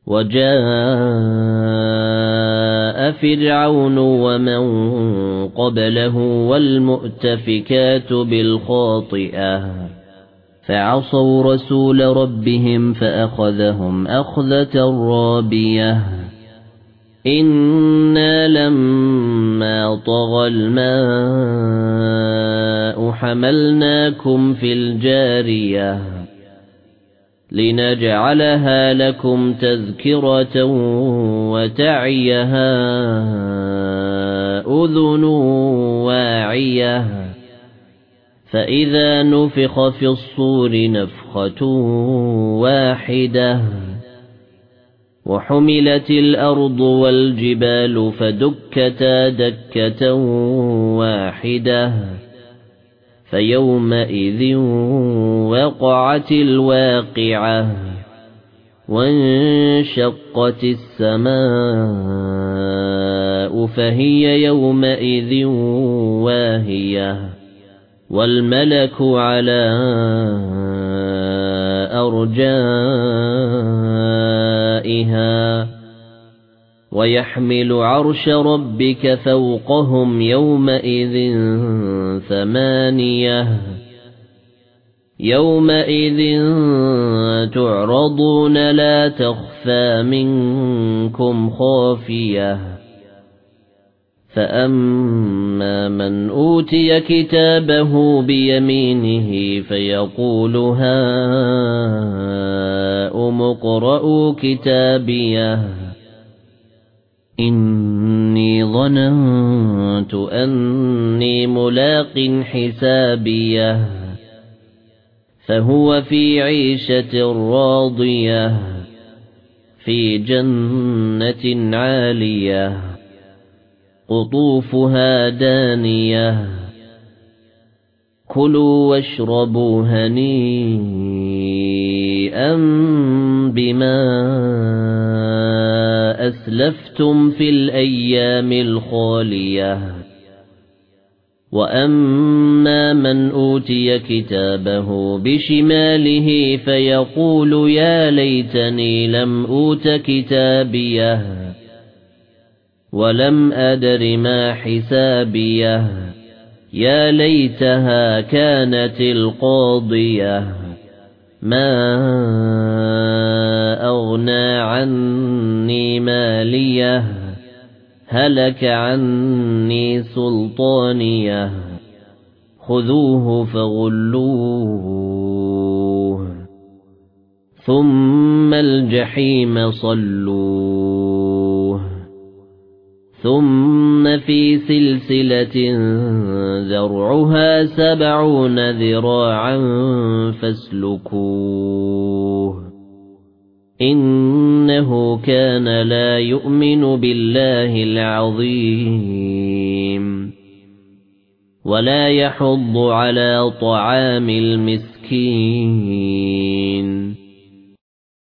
وجاء فرعون ومن قبله والمؤتفكات بالخاطئة فعصوا رسول ربهم فأخذهم أخذة رابية إنا لما طغى الماء حملناكم في الجارية لنجعلها لكم تذكرة وتعيها أذن واعية فإذا نفخ في الصور نفخة واحدة وحملت الأرض والجبال فدكتا دكة واحدة فيومئذ وقعت الواقعة وانشقت السماء فهي يومئذ واهية والملك على أرجائها ويحمل عرش ربك فوقهم يومئذ ثمانية يومئذ تعرضون لا تخفى منكم خافية فأما من أوتي كتابه بيمينه فيقول هاؤم اقرءوا كتابيه إني ظننت أني ملاق حسابيه فهو في عيشة راضية في جنة عالية قطوفها دانية كلوا واشربوا هنيئا بما أسلفتم في الأيام الخالية وأما من أوتي كتابه بشماله فيقول يا ليتني لم أوت كتابيه ولم أدر ما حسابيه يا ليتها كانت القاضية ما أغنى عني ماليه هلك عني سلطانيه خذوه فغلوه ثم الجحيم صلوه ثم في سلسلة ذرعها 70 ذراعا فاسلكوه إنه كان لا يؤمن بالله العظيم ولا يحض على طعام المسكين